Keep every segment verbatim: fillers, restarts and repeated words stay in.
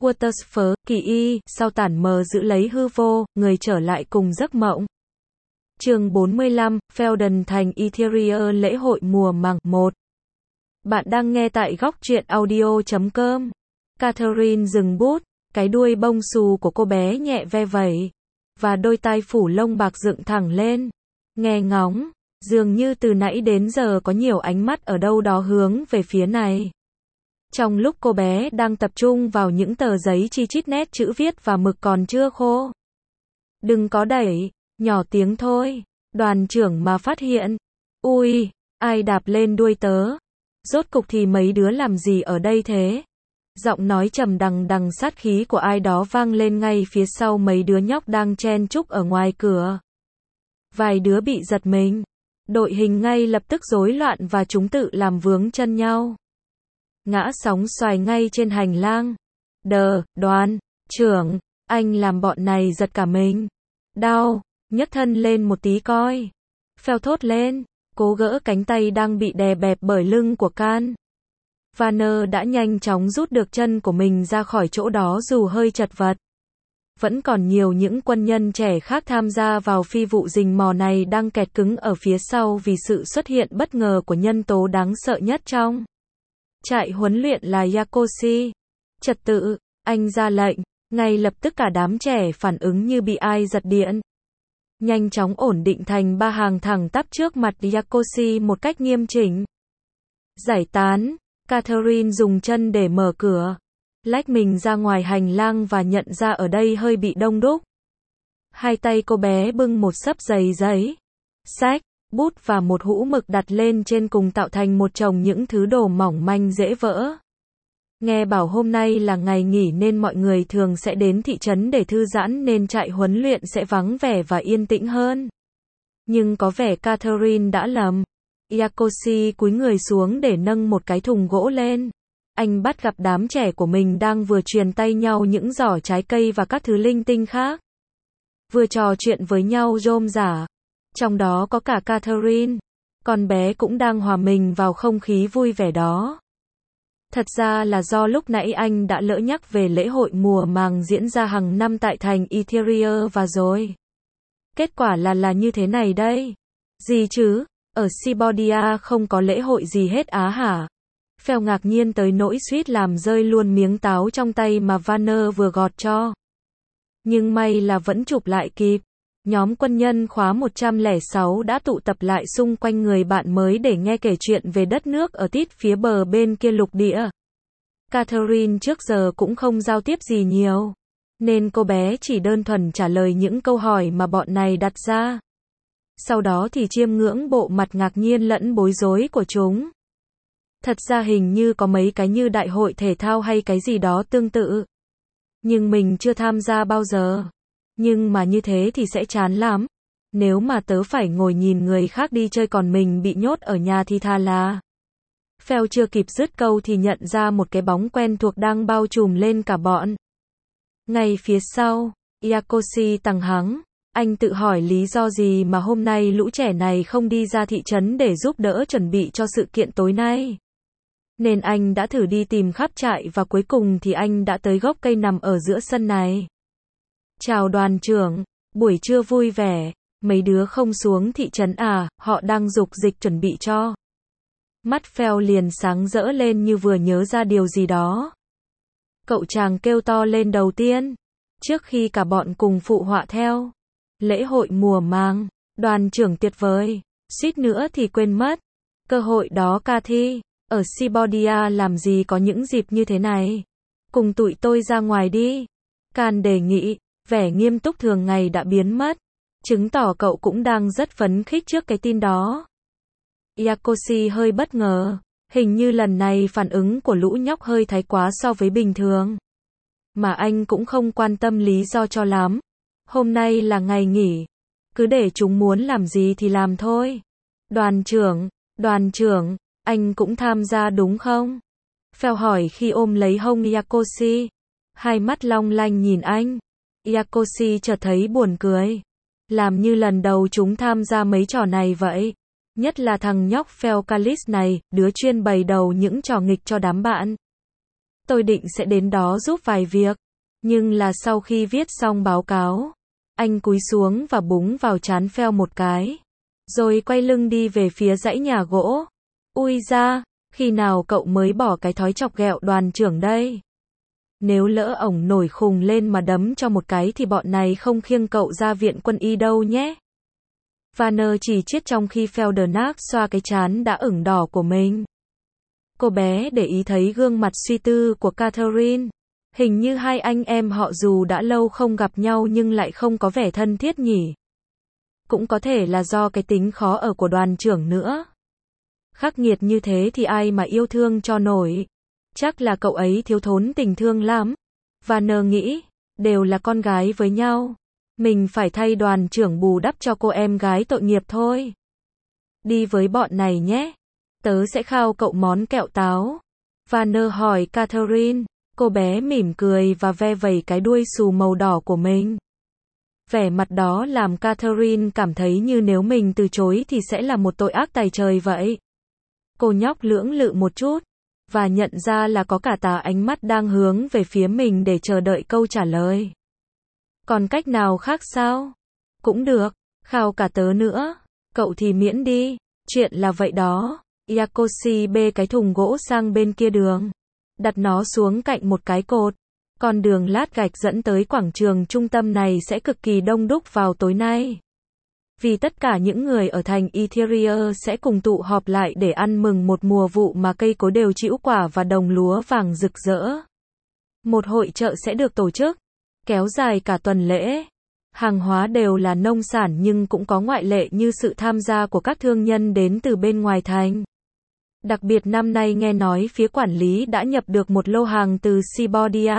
Watersford, kỳ y, sau tản mờ giữ lấy hư vô, người trở lại cùng giấc mộng. Chương bốn mươi lăm, Feldon thành Interior lễ hội mùa màng một. Bạn đang nghe tại góc truyện audio chấm com. Catherine dừng bút, cái đuôi bông xù của cô bé nhẹ ve vẩy, và đôi tai phủ lông bạc dựng thẳng lên. Nghe ngóng, dường như từ nãy đến giờ có nhiều ánh mắt ở đâu đó hướng về phía này. Trong lúc cô bé đang tập trung vào những tờ giấy chi chít nét chữ viết và mực còn chưa khô. Đừng có đẩy, nhỏ tiếng thôi. Đoàn trưởng mà phát hiện. Ui, ai đạp lên đuôi tớ? Rốt cục thì mấy đứa làm gì ở đây thế? Giọng nói trầm đằng đằng sát khí của ai đó vang lên ngay phía sau mấy đứa nhóc đang chen chúc ở ngoài cửa. Vài đứa bị giật mình. Đội hình ngay lập tức rối loạn và chúng tự làm vướng chân nhau. Ngã sóng xoài ngay trên hành lang. Đờ, đoàn trưởng, anh làm bọn này giật cả mình. Đau, nhấc thân lên một tí coi. Phèo thốt lên, cố gỡ cánh tay đang bị đè bẹp bởi lưng của Can. Vanner đã nhanh chóng rút được chân của mình ra khỏi chỗ đó dù hơi chật vật. Vẫn còn nhiều những quân nhân trẻ khác tham gia vào phi vụ rình mò này đang kẹt cứng ở phía sau vì sự xuất hiện bất ngờ của nhân tố đáng sợ nhất trong trại huấn luyện là Yakoshi. Trật tự, anh ra lệnh, ngay lập tức cả đám trẻ phản ứng như bị ai giật điện. Nhanh chóng ổn định thành ba hàng thẳng tắp trước mặt Yakoshi một cách nghiêm chỉnh. Giải tán, Catherine dùng chân để mở cửa, lách mình ra ngoài hành lang và nhận ra ở đây hơi bị đông đúc. Hai tay cô bé bưng một xấp giấy giấy, sách, bút và một hũ mực đặt lên trên cùng tạo thành một chồng những thứ đồ mỏng manh dễ vỡ. Nghe bảo hôm nay là ngày nghỉ nên mọi người thường sẽ đến thị trấn để thư giãn nên trại huấn luyện sẽ vắng vẻ và yên tĩnh hơn. Nhưng có vẻ Catherine đã lầm. Yakoshi cúi người xuống để nâng một cái thùng gỗ lên. Anh bắt gặp đám trẻ của mình đang vừa truyền tay nhau những giỏ trái cây và các thứ linh tinh khác. Vừa trò chuyện với nhau rôm rả. Trong đó có cả Catherine. Con bé cũng đang hòa mình vào không khí vui vẻ đó. Thật ra là do lúc nãy anh đã lỡ nhắc về lễ hội mùa màng diễn ra hàng năm tại thành Interior và rồi. Kết quả là là như thế này đây. Gì chứ? Ở Sibodia không có lễ hội gì hết á hả? Phèo ngạc nhiên tới nỗi suýt làm rơi luôn miếng táo trong tay mà Vanner vừa gọt cho. Nhưng may là vẫn chụp lại kịp. Nhóm quân nhân khóa một trăm lẻ sáu đã tụ tập lại xung quanh người bạn mới để nghe kể chuyện về đất nước ở tít phía bờ bên kia lục địa. Catherine trước giờ cũng không giao tiếp gì nhiều, nên cô bé chỉ đơn thuần trả lời những câu hỏi mà bọn này đặt ra. Sau đó thì chiêm ngưỡng bộ mặt ngạc nhiên lẫn bối rối của chúng. Thật ra hình như có mấy cái như đại hội thể thao hay cái gì đó tương tự. Nhưng mình chưa tham gia bao giờ. Nhưng mà như thế thì sẽ chán lắm. Nếu mà tớ phải ngồi nhìn người khác đi chơi còn mình bị nhốt ở nhà thì thà là. Phèo chưa kịp dứt câu thì nhận ra một cái bóng quen thuộc đang bao trùm lên cả bọn. Ngay phía sau, Yakoshi tằng hắng. Anh tự hỏi lý do gì mà hôm nay lũ trẻ này không đi ra thị trấn để giúp đỡ chuẩn bị cho sự kiện tối nay. Nên anh đã thử đi tìm khắp trại và cuối cùng thì anh đã tới gốc cây nằm ở giữa sân này. Chào đoàn trưởng, buổi trưa vui vẻ, mấy đứa không xuống thị trấn à, họ đang dục dịch chuẩn bị cho. Mắt Phèo liền sáng rỡ lên như vừa nhớ ra điều gì đó. Cậu chàng kêu to lên đầu tiên, trước khi cả bọn cùng phụ họa theo. Lễ hội mùa màng, đoàn trưởng tuyệt vời, suýt nữa thì quên mất. Cơ hội đó Cathy, ở Sibodia làm gì có những dịp như thế này. Cùng tụi tôi ra ngoài đi. Can đề nghị, vẻ nghiêm túc thường ngày đã biến mất. Chứng tỏ cậu cũng đang rất phấn khích trước cái tin đó. Yakoshi hơi bất ngờ, hình như lần này phản ứng của lũ nhóc hơi thái quá so với bình thường. Mà anh cũng không quan tâm lý do cho lắm. Hôm nay là ngày nghỉ, cứ để chúng muốn làm gì thì làm thôi. Đoàn trưởng, đoàn trưởng, anh cũng tham gia đúng không? Phèo hỏi khi ôm lấy hông Yakoshi. Hai mắt long lanh nhìn anh. Yakoshi chợt thấy buồn cười. Làm như lần đầu chúng tham gia mấy trò này vậy. Nhất là thằng nhóc Phèo Calis này, đứa chuyên bày đầu những trò nghịch cho đám bạn. Tôi định sẽ đến đó giúp vài việc. Nhưng là sau khi viết xong báo cáo, anh cúi xuống và búng vào trán Phèo một cái. Rồi quay lưng đi về phía dãy nhà gỗ. Ui da, khi nào cậu mới bỏ cái thói chọc ghẹo đoàn trưởng đây? Nếu lỡ ổng nổi khùng lên mà đấm cho một cái thì bọn này không khiêng cậu ra viện quân y đâu nhé. Vanner chỉ chiết trong khi Feldernack xoa cái trán đã ửng đỏ của mình. Cô bé để ý thấy gương mặt suy tư của Catherine. Hình như hai anh em họ dù đã lâu không gặp nhau nhưng lại không có vẻ thân thiết nhỉ. Cũng có thể là do cái tính khó ở của đoàn trưởng nữa. Khắc nghiệt như thế thì ai mà yêu thương cho nổi. Chắc là cậu ấy thiếu thốn tình thương lắm. Vanner nghĩ, đều là con gái với nhau. Mình phải thay đoàn trưởng bù đắp cho cô em gái tội nghiệp thôi. Đi với bọn này nhé. Tớ sẽ khao cậu món kẹo táo. Vanner hỏi Catherine. Cô bé mỉm cười và ve vẩy cái đuôi xù màu đỏ của mình. Vẻ mặt đó làm Catherine cảm thấy như nếu mình từ chối thì sẽ là một tội ác tày trời vậy. Cô nhóc lưỡng lự một chút, và nhận ra là có cả tà ánh mắt đang hướng về phía mình để chờ đợi câu trả lời. Còn cách nào khác sao? Cũng được, khao cả tớ nữa. Cậu thì miễn đi, chuyện là vậy đó. Yakoshi bê cái thùng gỗ sang bên kia đường. Đặt nó xuống cạnh một cái cột. Con đường lát gạch dẫn tới quảng trường trung tâm này sẽ cực kỳ đông đúc vào tối nay. Vì tất cả những người ở thành Interior sẽ cùng tụ họp lại để ăn mừng một mùa vụ mà cây cối đều trĩu quả và đồng lúa vàng rực rỡ. Một hội chợ sẽ được tổ chức, kéo dài cả tuần lễ. Hàng hóa đều là nông sản nhưng cũng có ngoại lệ như sự tham gia của các thương nhân đến từ bên ngoài thành. Đặc biệt năm nay nghe nói phía quản lý đã nhập được một lô hàng từ Siberia.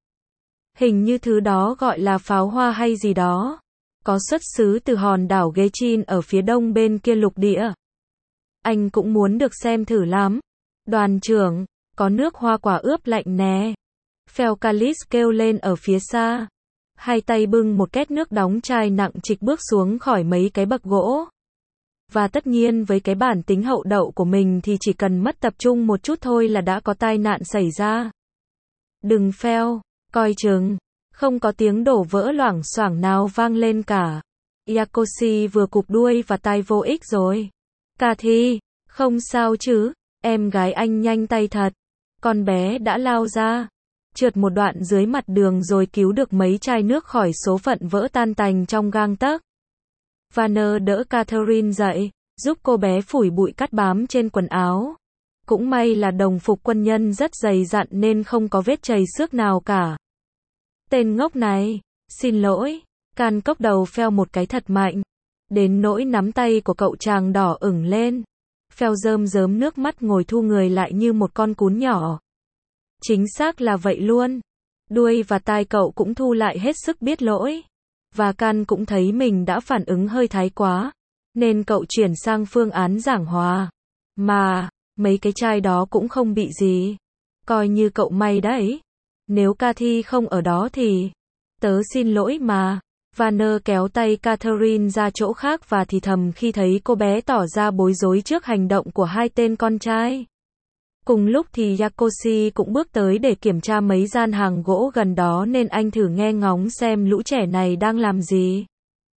Hình như thứ đó gọi là pháo hoa hay gì đó. Có xuất xứ từ hòn đảo Gechin ở phía đông bên kia lục địa. Anh cũng muốn được xem thử lắm. Đoàn trưởng, có nước hoa quả ướp lạnh nè. Felcalis kêu lên ở phía xa. Hai tay bưng một két nước đóng chai nặng trịch bước xuống khỏi mấy cái bậc gỗ. Và tất nhiên với cái bản tính hậu đậu của mình thì chỉ cần mất tập trung một chút thôi là đã có tai nạn xảy ra. Đừng Phèo, coi chừng. Không có tiếng đổ vỡ loảng xoảng nào vang lên cả. Yakoshi vừa cụp đuôi và tai vô ích rồi. Cathy, không sao chứ, em gái anh nhanh tay thật. Con bé đã lao ra, trượt một đoạn dưới mặt đường rồi cứu được mấy chai nước khỏi số phận vỡ tan tành trong gang tấc. Vanner đỡ Catherine dậy, giúp cô bé phủi bụi cát bám trên quần áo. Cũng may là đồng phục quân nhân rất dày dặn nên không có vết chày xước nào cả. Tên ngốc này, xin lỗi, Can cốc đầu Phèo một cái thật mạnh. Đến nỗi nắm tay của cậu chàng đỏ ửng lên. Phèo rơm rớm nước mắt ngồi thu người lại như một con cún nhỏ. Chính xác là vậy luôn. Đuôi và tai cậu cũng thu lại hết sức biết lỗi. Và Can cũng thấy mình đã phản ứng hơi thái quá. Nên cậu chuyển sang phương án giảng hòa. Mà, mấy cái chai đó cũng không bị gì. Coi như cậu may đấy. Nếu Cathy không ở đó thì... Tớ xin lỗi mà. Vanner kéo tay Catherine ra chỗ khác và thì thầm khi thấy cô bé tỏ ra bối rối trước hành động của hai tên con trai. Cùng lúc thì Yakoshi cũng bước tới để kiểm tra mấy gian hàng gỗ gần đó nên anh thử nghe ngóng xem lũ trẻ này đang làm gì.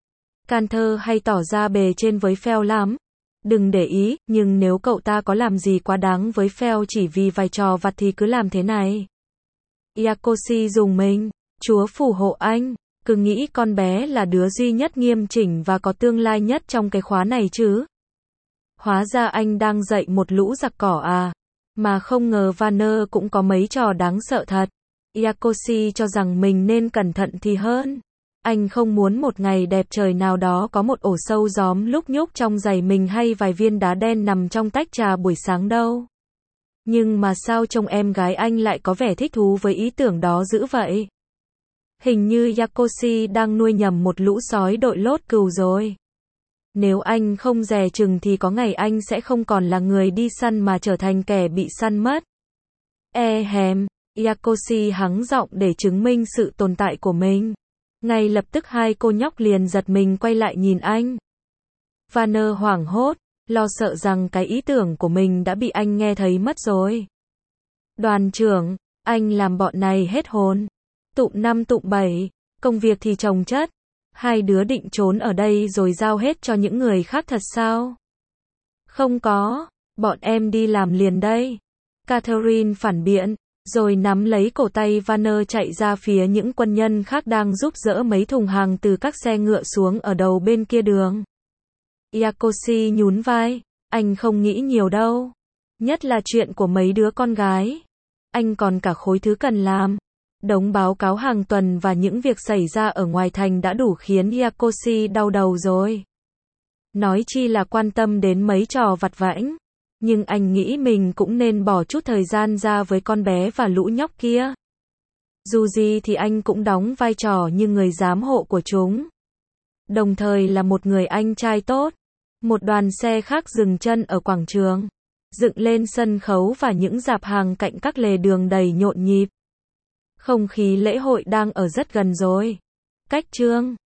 Canter hay tỏ ra bề trên với Phèo lắm. Đừng để ý, nhưng nếu cậu ta có làm gì quá đáng với Phèo chỉ vì vài trò vặt thì cứ làm thế này. Yakoshi dùng mình. Chúa phù hộ anh. Cứ nghĩ con bé là đứa duy nhất nghiêm chỉnh và có tương lai nhất trong cái khóa này chứ. Hóa ra anh đang dạy một lũ giặc cỏ à. Mà không ngờ Vanner cũng có mấy trò đáng sợ thật. Yakoshi cho rằng mình nên cẩn thận thì hơn. Anh không muốn một ngày đẹp trời nào đó có một ổ sâu gióm lúc nhúc trong giày mình hay vài viên đá đen nằm trong tách trà buổi sáng đâu. Nhưng mà sao trông em gái anh lại có vẻ thích thú với ý tưởng đó dữ vậy? Hình như Yakoshi đang nuôi nhầm một lũ sói đội lốt cừu rồi. Nếu anh không dè chừng thì có ngày anh sẽ không còn là người đi săn mà trở thành kẻ bị săn mất. E hèm, Yakoshi hắng giọng để chứng minh sự tồn tại của mình. Ngay lập tức hai cô nhóc liền giật mình quay lại nhìn anh. Vanner hoảng hốt, lo sợ rằng cái ý tưởng của mình đã bị anh nghe thấy mất rồi. Đoàn trưởng, Anh làm bọn này hết hồn. Tụm năm tụm bảy, công việc thì chồng chất. Hai đứa định trốn ở đây rồi giao hết cho những người khác thật sao? Không có, bọn em đi làm liền đây. Catherine phản biện, rồi nắm lấy cổ tay Vanner chạy ra phía những quân nhân khác đang giúp dỡ mấy thùng hàng từ các xe ngựa xuống ở đầu bên kia đường. Yakoshi nhún vai, anh không nghĩ nhiều đâu. Nhất là chuyện của mấy đứa con gái. Anh còn cả khối thứ cần làm. Đống báo cáo hàng tuần và những việc xảy ra ở ngoài thành đã đủ khiến Yakoshi đau đầu rồi. Nói chi là quan tâm đến mấy trò vặt vãnh. Nhưng anh nghĩ mình cũng nên bỏ chút thời gian ra với con bé và lũ nhóc kia. Dù gì thì anh cũng đóng vai trò như người giám hộ của chúng. Đồng thời là một người anh trai tốt. Một đoàn xe khác dừng chân ở quảng trường. Dựng lên sân khấu và những dạp hàng cạnh các lề đường đầy nhộn nhịp. Không khí lễ hội đang ở rất gần rồi. Cách chương